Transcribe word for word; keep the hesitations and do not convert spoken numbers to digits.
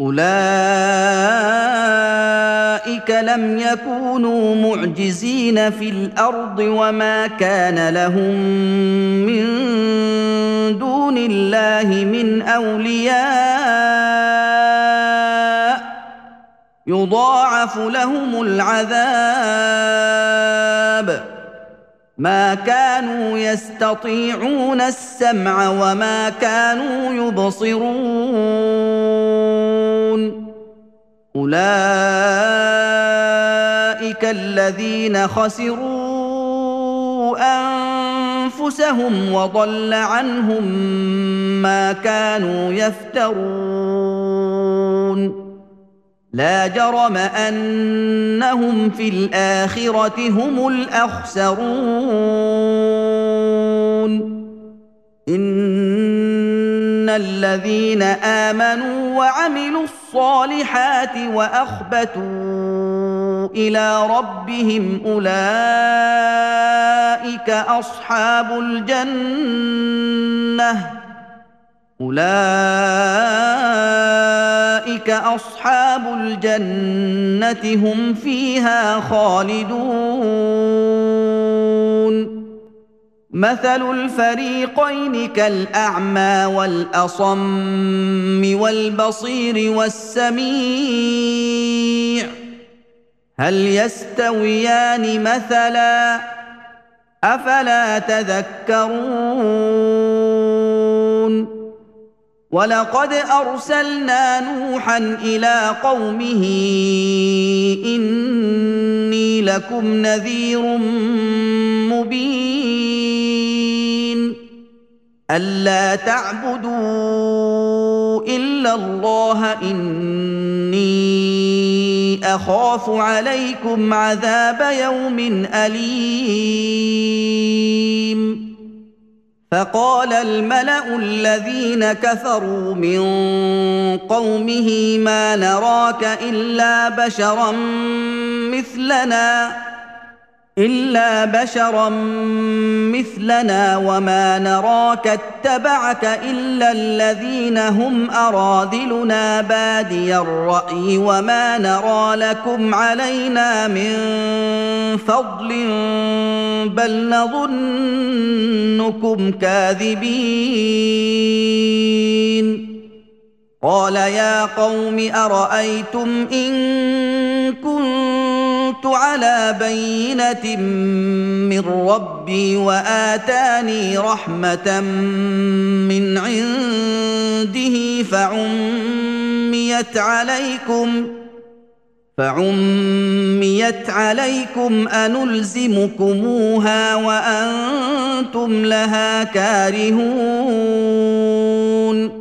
أولئك لم يكونوا معجزين في الأرض وما كان لهم من دون الله من أولياء يضاعف لهم العذاب ما كانوا يستطيعون السمع وما كانوا يبصرون أولئك الذين خسروا أنفسهم وضل عنهم ما كانوا يفترون لا جرم أنهم في الآخرة هم الأخسرون إن الذين آمنوا وعملوا الصالحات وأخبتوا إلى ربهم أولئك أصحاب الجنة أولئك أصحاب الجنة هم فيها خالدون مثل الفريقين كالأعمى والأصم والبصير والسميع هل يستويان مثلا أفلا تذكرون ولقد أرسلنا نوحا إلى قومه إني لكم نذير مبين ألا تعبدوا إلا الله إني أخاف عليكم عذاب يوم أليم فقال الملأ الذين كفروا من قومه ما نراك إلا بشرا مثلنا إلا بشرا مثلنا وما نراك اتبعك إلا الذين هم أراذلنا بادي الرأي وما نرى لكم علينا من فضل بل نظنكم كاذبين قال يا قوم أرأيتم إن كنت على بينة من ربي وآتاني رحمة من عنده فعميت عليكم فعميت عليكم أنلزمكموها وأنتم لها كارهون